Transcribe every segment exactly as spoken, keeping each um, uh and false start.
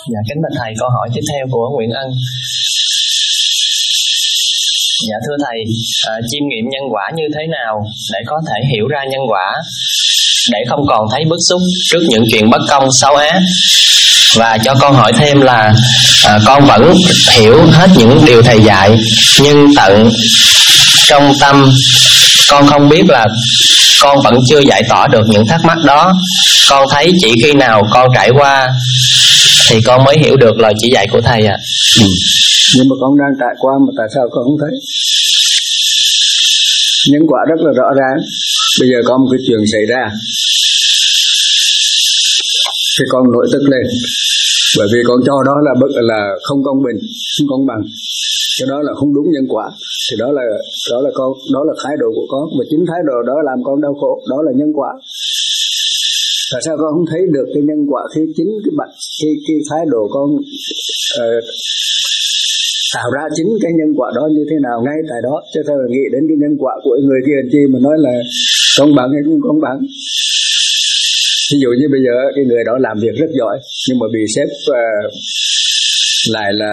Dạ, kính bạch thầy, câu hỏi tiếp theo của Nguyễn Ân. Dạ thưa thầy, à, chiêm nghiệm nhân quả như thế nào để có thể hiểu ra nhân quả, để không còn thấy bức xúc trước những chuyện bất công xấu ác? Và cho con hỏi thêm là à, con vẫn hiểu hết những điều thầy dạy, nhưng tận trong tâm con không biết là con vẫn chưa giải tỏa được những thắc mắc đó. Con thấy chỉ khi nào con trải qua thì con mới hiểu được lời chỉ dạy của thầy ạ. À. Ừ. Nhưng mà con đang trải qua mà tại sao con không thấy? Nhân quả rất là rõ ràng. Bây giờ có một cái chuyện xảy ra thì con nổi tức lên, bởi vì con cho đó là bất là không công bình, không công bằng, cái đó là không đúng nhân quả. Thì đó là đó là con đó là thái độ của con, và chính thái độ đó làm con đau khổ, đó là nhân quả. Tại sao con không thấy được cái nhân quả khi chính cái bạn khi khi thái độ con uh, tạo ra chính cái nhân quả đó như thế nào ngay tại đó, chứ sao nghĩ đến cái nhân quả của người kia chi mà nói là công bằng hay không công bằng. Ví dụ như bây giờ cái người đó làm việc rất giỏi nhưng mà bị sếp uh, lại là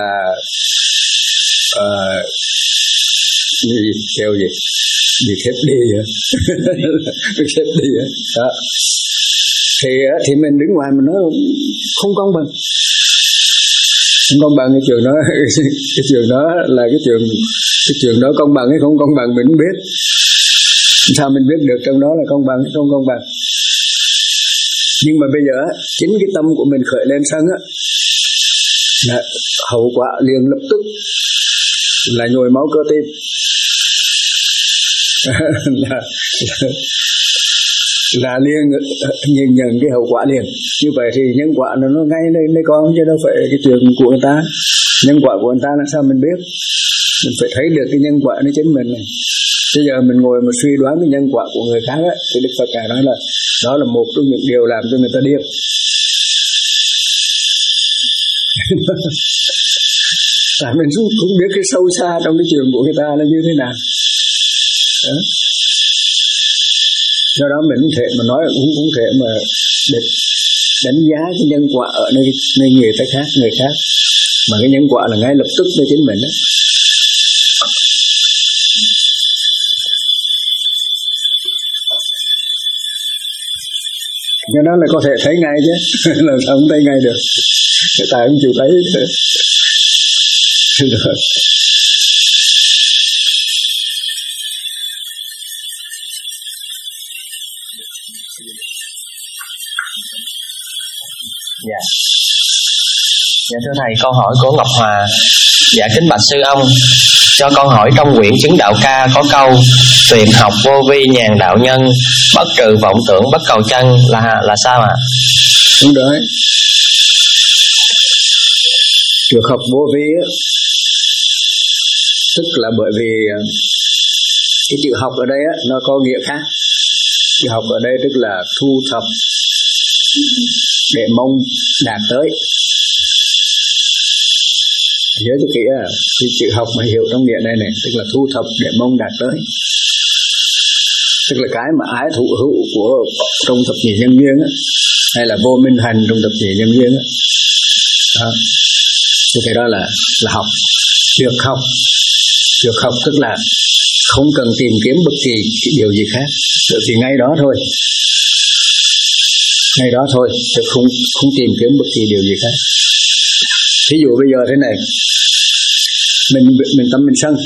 uh, gì kêu gì bị sếp đi vậy bị sếp đi vậy đó, thì thì mình đứng ngoài mình nói không công bằng, không công bằng. Cái trường đó cái trường đó là cái trường cái trường đó công bằng hay không công bằng mình không biết. Sao mình biết được trong đó là công bằng hay không công bằng? Nhưng mà bây giờ chính cái tâm của mình khởi lên sân á, là hậu quả liền lập tức là nhồi máu cơ tim. là, là liền nhìn nhận cái hậu quả liền. Như vậy thì nhân quả nó, nó ngay đây đây con, chứ đâu phải cái chuyện của người ta. Nhân quả của người ta là sao mình biết? Mình phải thấy được cái nhân quả nó chính mình này. Bây giờ mình ngồi mà suy đoán cái nhân quả của người khác á, thì Đức Phật Ngài nói là đó là một trong những điều làm cho người ta điên. Tại mình cũng biết cái sâu xa trong cái chuyện của người ta là như thế nào. Đó. Do đó mình không thể mà nói, cũng không thể mà để đánh giá cái nhân quả ở nơi nơi người ta khác, người khác, mà cái nhân quả là ngay lập tức với chính mình đó. Cái đó là có thể thấy ngay chứ, là sao không thấy ngay được? Tại không chịu thấy. Dạ. Dạ thưa thầy, câu hỏi của Ngọc Hòa. Dạ kính bạch sư ông, cho con hỏi trong quyển Chứng Đạo Ca có câu tuyệt học vô vi nhàn đạo nhân, bất trừ vọng tưởng bất cầu chân là là sao ạ? À? Đúng đấy. Tuyệt học vô vi á, tức là bởi vì cái chữ học ở đây á, nó có nghĩa khác. Chữ học ở đây tức là thu thập để mong đạt tới. Nhớ cho kỹ à, cái chữ học mà hiểu trong nghĩa này này, tức là thu thập để mong đạt tới. Tức là cái mà ái thụ hữu của trong thập nhị nhân duyên á, hay là vô minh hành trong thập nhị nhân duyên á. Đó. Thì cái đó là là học. Tuyệt học. Tuyệt học tức là không cần tìm kiếm bất kỳ điều gì khác, bởi vì ngay đó thôi. Ngay đó thôi, chứ không không tìm kiếm bất kỳ điều gì khác. Ví dụ bây giờ thế này, mình mình tâm mình sân,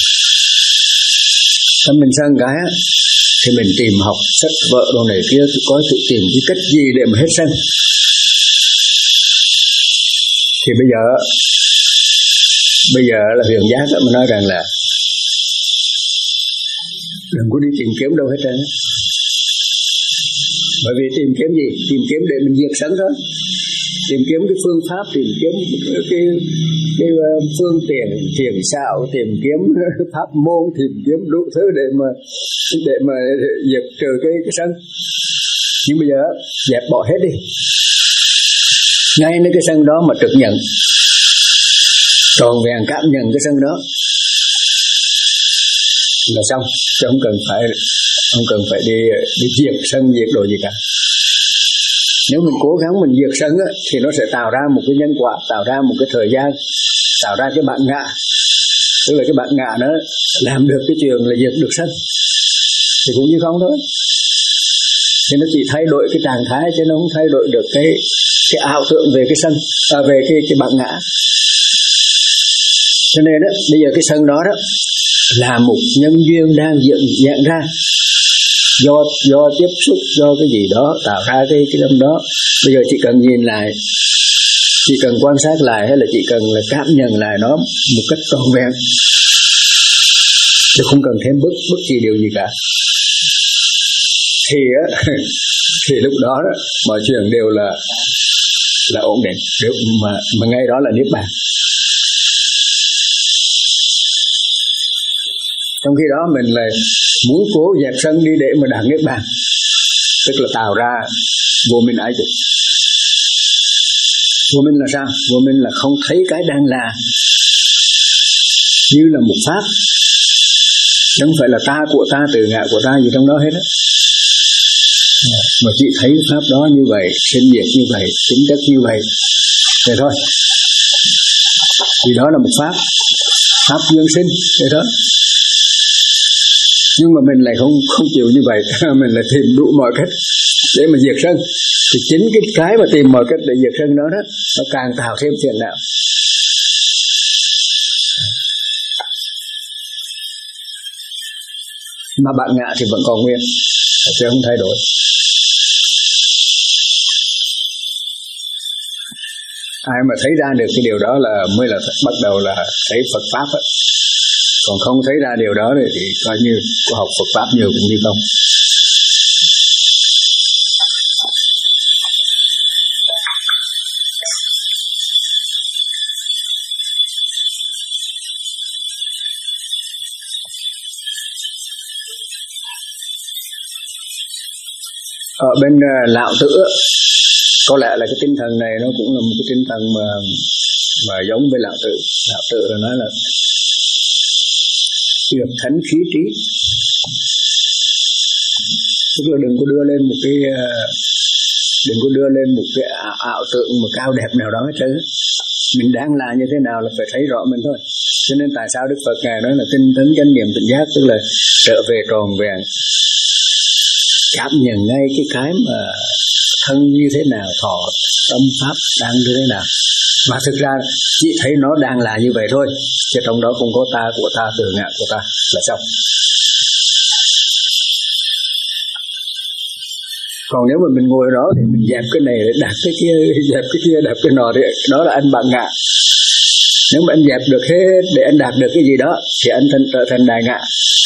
tâm mình sân cái á, thì mình tìm học sách vợ đồ này kia, có tự tìm cái cách gì để mà hết sân. Thì bây giờ bây giờ là Huyền Giác đó, mà nói rằng là đừng có đi tìm kiếm đâu hết trơn. Bởi vì tìm kiếm gì? Tìm kiếm để mình diệt sân thôi. Tìm kiếm cái phương pháp, tìm kiếm cái, cái, cái phương tiện thiền xạo, tìm kiếm pháp môn, tìm kiếm đủ thứ để mà để mà diệt trừ cái, cái sân. Nhưng bây giờ dẹp bỏ hết đi. Ngay nơi cái sân đó mà trực nhận, tròn vẹn cảm nhận cái sân đó là xong, chứ không cần phải không cần phải đi đi diệt sân diệt đồ gì cả. Nếu mình cố gắng mình diệt sân á, thì nó sẽ tạo ra một cái nhân quả, tạo ra một cái thời gian, tạo ra cái bản ngã. Tức là cái bản ngã nó làm được cái chuyện là diệt được sân, thì cũng như không thôi. Thì nó chỉ thay đổi cái trạng thái, chứ nó không thay đổi được cái cái ảo tưởng về cái sân, à, về cái cái bản ngã. Cho nên đó, bây giờ cái sân đó đó là một nhân duyên đang diễn dạng ra, do do tiếp xúc, do cái gì đó tạo ra cái cái tâm đó. Bây giờ chỉ cần nhìn lại, chỉ cần quan sát lại, hay là chỉ cần là cảm nhận lại nó một cách trọn vẹn, chứ không cần thêm bất bất kỳ điều gì cả. Thì á, thì lúc đó, đó mọi chuyện đều là là ổn định, đều mà mà ngay đó là niết bàn. Trong khi đó mình lại muốn cố dẹp sân đi để mà đạt niết bàn, tức là tạo ra vô minh ái dục. Vô minh là sao? Vô minh là không thấy cái đang là như là một pháp, chứ không phải là ta của ta, tự ngã của ta gì trong đó hết á. Mà chỉ thấy pháp đó như vậy, sinh diệt như vậy, tính chất như vậy, vậy thôi. Vì đó là một pháp, pháp nhân sinh, vậy đó. Nhưng mà mình lại không không chịu như vậy, mình lại tìm đủ mọi cách để mà diệt sân. Thì chính cái cái mà tìm mọi cách để diệt sân đó đó, nó càng tạo thêm phiền não. Mà bản ngã thì vẫn còn nguyên, chứ không thay đổi. Ai mà thấy ra được cái điều đó là mới là bắt đầu là thấy Phật Pháp ấy. Còn không thấy ra điều đó thì coi như có học Phật Pháp nhiều cũng như không. Ở bên uh, Lão Tử, có lẽ là cái tinh thần này nó cũng là một cái tinh thần mà mà giống với Lão Tử. Lão Tử là nói là tuyệt thánh khí trí, tức là đừng có đưa lên một cái đừng có đưa lên một cái ảo tưởng mà cao đẹp nào đó hết trơn. Mình đang là như thế nào là phải thấy rõ mình thôi. Cho nên tại sao Đức Phật ngài nói là tinh tấn chánh niệm tỉnh giác, tức là trở về tròn vẹn, cảm nhận ngay cái cái mà thân như thế nào, thọ tâm pháp đang như thế nào. Mà thực ra chỉ thấy nó đang là như vậy thôi, chứ trong đó không có ta của ta, tự ngã của ta là xong. Còn nếu mà mình ngồi đó thì mình dẹp cái này để đạt cái kia, dẹp cái kia đạt cái nọ, thì đó là anh bạn ngã. Nếu mà anh dẹp được hết để anh đạt được cái gì đó thì anh thân trở thành đại ngã.